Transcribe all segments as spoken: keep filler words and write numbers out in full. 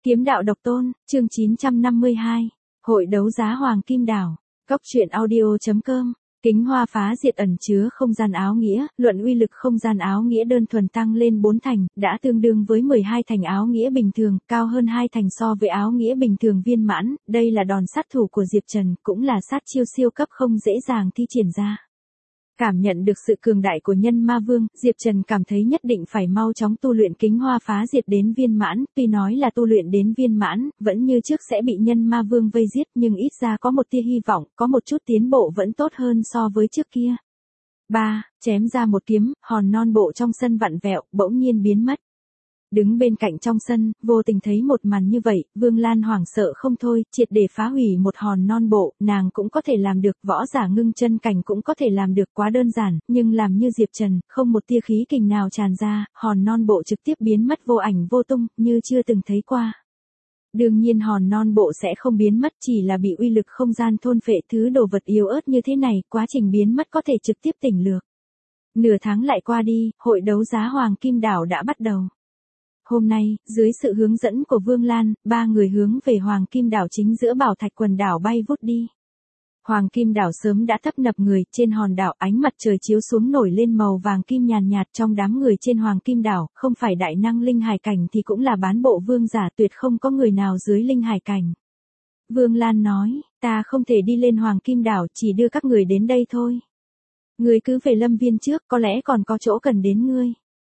Kiếm đạo độc tôn, chương chín trăm năm mươi hai. Hội đấu giá Hoàng Kim Đảo. Cốc truyện audio.com. Kính hoa phá diệt ẩn chứa không gian áo nghĩa, luận uy lực không gian áo nghĩa đơn thuần tăng lên bốn thành, đã tương đương với mười hai thành áo nghĩa bình thường, cao hơn hai thành so với áo nghĩa bình thường viên mãn, đây là đòn sát thủ của Diệp Trần, cũng là sát chiêu siêu cấp không dễ dàng thi triển ra. Cảm nhận được sự cường đại của nhân ma vương, Diệp Trần cảm thấy nhất định phải mau chóng tu luyện kính hoa phá diệt đến viên mãn, tuy nói là tu luyện đến viên mãn, vẫn như trước sẽ bị nhân ma vương vây giết nhưng ít ra có một tia hy vọng, có một chút tiến bộ vẫn tốt hơn so với trước kia. ba. Chém ra một kiếm, hòn non bộ trong sân vặn vẹo, bỗng nhiên biến mất. Đứng bên cạnh trong sân, vô tình thấy một màn như vậy, Vương Lan hoảng sợ không thôi, triệt để phá hủy một hòn non bộ, nàng cũng có thể làm được, võ giả ngưng chân cảnh cũng có thể làm được, quá đơn giản, nhưng làm như Diệp Trần, không một tia khí kình nào tràn ra, hòn non bộ trực tiếp biến mất vô ảnh vô tung, như chưa từng thấy qua. Đương nhiên hòn non bộ sẽ không biến mất, chỉ là bị uy lực không gian thôn phệ, thứ đồ vật yếu ớt như thế này, quá trình biến mất có thể trực tiếp tỉnh lược. Nửa tháng lại qua đi, hội đấu giá Hoàng Kim Đảo đã bắt đầu. Hôm nay, dưới sự hướng dẫn của Vương Lan, ba người hướng về Hoàng Kim Đảo chính giữa bảo thạch quần đảo bay vút đi. Hoàng Kim Đảo sớm đã tấp nập người, trên hòn đảo ánh mặt trời chiếu xuống nổi lên màu vàng kim nhàn nhạt, trong đám người trên Hoàng Kim Đảo, không phải đại năng linh hải cảnh thì cũng là bán bộ vương giả, tuyệt không có người nào dưới linh hải cảnh. Vương Lan nói, ta không thể đi lên Hoàng Kim Đảo, chỉ đưa các người đến đây thôi. Người cứ về Lâm Viên trước, có lẽ còn có chỗ cần đến ngươi.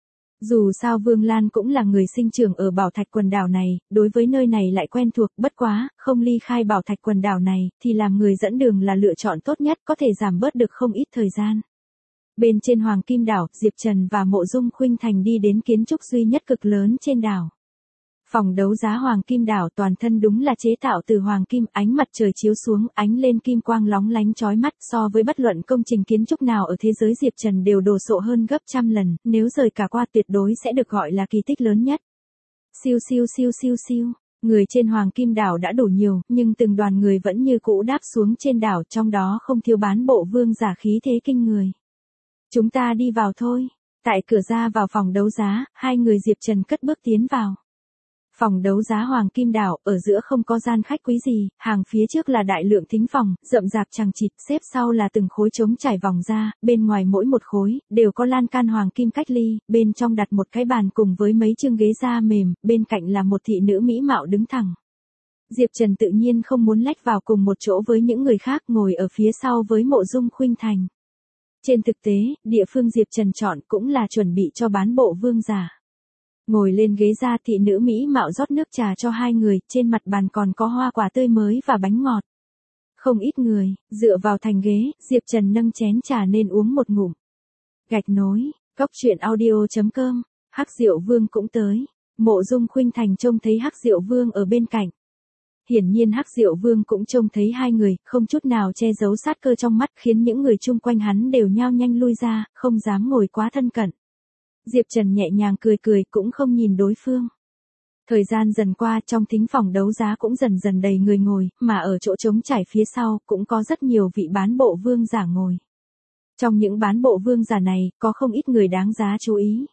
Dù sao Vương Lan cũng là người sinh trưởng ở bảo thạch quần đảo này, đối với nơi này lại quen thuộc, bất quá, không ly khai bảo thạch quần đảo này, thì làm người dẫn đường là lựa chọn tốt nhất, có thể giảm bớt được không ít thời gian. Bên trên Hoàng Kim Đảo, Diệp Trần và Mộ Dung Khuynh Thành đi đến kiến trúc duy nhất cực lớn trên đảo. Phòng đấu giá Hoàng Kim Đảo toàn thân đúng là chế tạo từ hoàng kim, ánh mặt trời chiếu xuống, ánh lên kim quang lóng lánh chói mắt, so với bất luận công trình kiến trúc nào ở thế giới Diệp Trần đều đồ sộ hơn gấp trăm lần, nếu rời cả qua tuyệt đối sẽ được gọi là kỳ tích lớn nhất. Siêu siêu siêu siêu siêu, người trên Hoàng Kim Đảo đã đủ nhiều, nhưng từng đoàn người vẫn như cũ đáp xuống trên đảo, trong đó không thiếu bán bộ vương giả khí thế kinh người. Chúng ta đi vào thôi. Tại cửa ra vào phòng đấu giá, hai người Diệp Trần cất bước tiến vào. Phòng đấu giá Hoàng Kim Đảo, ở giữa không có gian khách quý gì, hàng phía trước là đại lượng thính phòng, rậm rạp chằng chịt, xếp sau là từng khối trống trải vòng ra, bên ngoài mỗi một khối, đều có lan can hoàng kim cách ly, bên trong đặt một cái bàn cùng với mấy chương ghế da mềm, bên cạnh là một thị nữ mỹ mạo đứng thẳng. Diệp Trần tự nhiên không muốn lách vào cùng một chỗ với những người khác, ngồi ở phía sau với Mộ Dung Khuynh Thành. Trên thực tế, địa phương Diệp Trần chọn cũng là chuẩn bị cho bán bộ vương giả. Ngồi lên ghế da, thị nữ mỹ mạo rót nước trà cho hai người, trên mặt bàn còn có hoa quả tươi mới và bánh ngọt. Không ít người, dựa vào thành ghế, Diệp Trần nâng chén trà nên uống một ngụm. Gạch nối, cốc truyện audio.com, Hắc Diệu Vương cũng tới. Mộ Dung Khuynh Thành trông thấy Hắc Diệu Vương ở bên cạnh. Hiển nhiên Hắc Diệu Vương cũng trông thấy hai người, không chút nào che giấu sát cơ trong mắt, khiến những người chung quanh hắn đều nhao nhanh lui ra, không dám ngồi quá thân cận. Diệp Trần nhẹ nhàng cười cười, cũng không nhìn đối phương. Thời gian dần qua, trong thính phòng đấu giá cũng dần dần đầy người ngồi, mà ở chỗ trống trải phía sau, cũng có rất nhiều vị bán bộ vương giả ngồi. Trong những bán bộ vương giả này, có không ít người đáng giá chú ý.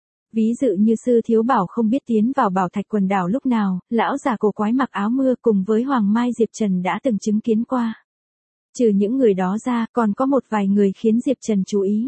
Ví dụ như Sư Thiếu Bảo không biết tiến vào bảo thạch quần đảo lúc nào, lão già cổ quái mặc áo mưa cùng với Hoàng Mai Diệp Trần đã từng chứng kiến qua. Trừ những người đó ra, còn có một vài người khiến Diệp Trần chú ý.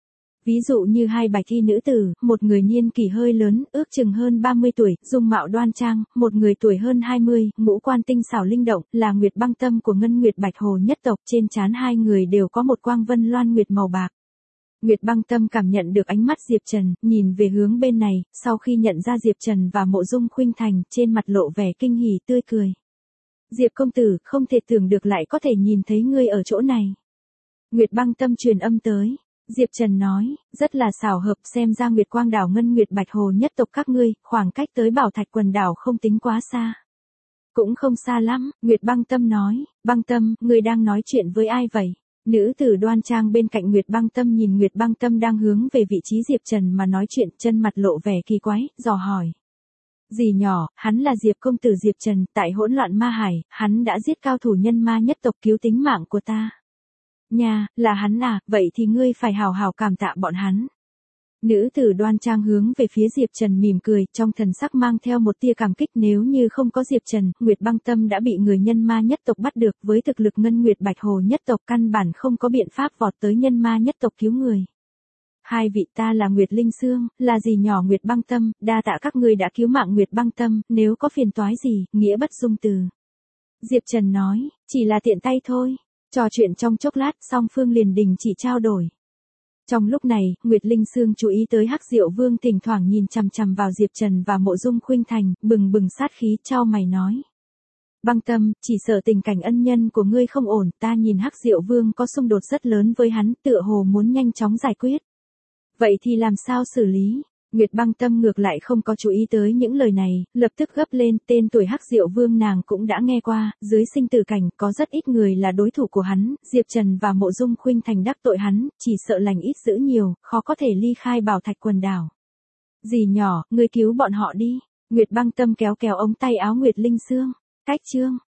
Ví dụ như hai bạch y nữ tử, một người niên kỷ hơi lớn, ước chừng hơn ba mươi tuổi, dung mạo đoan trang, một người tuổi hơn hai mươi, ngũ quan tinh xảo linh động, là Nguyệt Băng Tâm của Ngân Nguyệt Bạch Hồ nhất tộc, trên trán hai người đều có một quang vân loan nguyệt màu bạc. Nguyệt Băng Tâm cảm nhận được ánh mắt Diệp Trần, nhìn về hướng bên này, sau khi nhận ra Diệp Trần và Mộ Dung Khuynh Thành, trên mặt lộ vẻ kinh hỉ tươi cười. Diệp công tử, không thể tưởng được lại có thể nhìn thấy ngươi ở chỗ này. Nguyệt Băng Tâm truyền âm tới. Diệp Trần nói, rất là xảo hợp, xem ra Nguyệt Quang Đảo Ngân Nguyệt Bạch Hồ nhất tộc các ngươi, khoảng cách tới bảo thạch quần đảo không tính quá xa. Cũng không xa lắm, Nguyệt Băng Tâm nói, Băng Tâm, ngươi đang nói chuyện với ai vậy? Nữ tử đoan trang bên cạnh Nguyệt Băng Tâm nhìn Nguyệt Băng Tâm đang hướng về vị trí Diệp Trần mà nói chuyện, chân mặt lộ vẻ kỳ quái, dò hỏi. Dì nhỏ, hắn là Diệp công tử Diệp Trần, tại hỗn loạn ma hải, hắn đã giết cao thủ nhân ma nhất tộc cứu tính mạng của ta. Nha, là hắn à, vậy thì ngươi phải hào hào cảm tạ bọn hắn. Nữ tử đoan trang hướng về phía Diệp Trần mỉm cười, trong thần sắc mang theo một tia cảm kích. Nếu như không có Diệp Trần, Nguyệt Băng Tâm đã bị người nhân ma nhất tộc bắt được, với thực lực Ngân Nguyệt Bạch Hồ nhất tộc căn bản không có biện pháp vọt tới nhân ma nhất tộc cứu người. Hai vị, ta là Nguyệt Linh Sương, là dì nhỏ Nguyệt Băng Tâm, đa tạ các ngươi đã cứu mạng Nguyệt Băng Tâm, nếu có phiền toái gì, nghĩa bất dung từ. Diệp Trần nói, chỉ là tiện tay thôi. Trò chuyện trong chốc lát, song phương liền đình chỉ trao đổi. Trong lúc này, Nguyệt Linh Sương chú ý tới Hắc Diệu Vương thỉnh thoảng nhìn chằm chằm vào Diệp Trần và Mộ Dung Khuynh Thành, bừng bừng sát khí, chau mày nói. Băng Tâm, chỉ sợ tình cảnh ân nhân của ngươi không ổn, ta nhìn Hắc Diệu Vương có xung đột rất lớn với hắn, tựa hồ muốn nhanh chóng giải quyết. Vậy thì làm sao xử lý? Nguyệt Băng Tâm ngược lại không có chú ý tới những lời này, lập tức gấp lên, tên tuổi Hắc Diệu Vương nàng cũng đã nghe qua, dưới sinh tử cảnh có rất ít người là đối thủ của hắn, Diệp Trần và Mộ Dung Khuynh Thành đắc tội hắn, chỉ sợ lành ít dữ nhiều, khó có thể ly khai Bảo Thạch quần đảo. Dì nhỏ, ngươi cứu bọn họ đi. Nguyệt Băng Tâm kéo kéo ống tay áo Nguyệt Linh Sương. Cách chương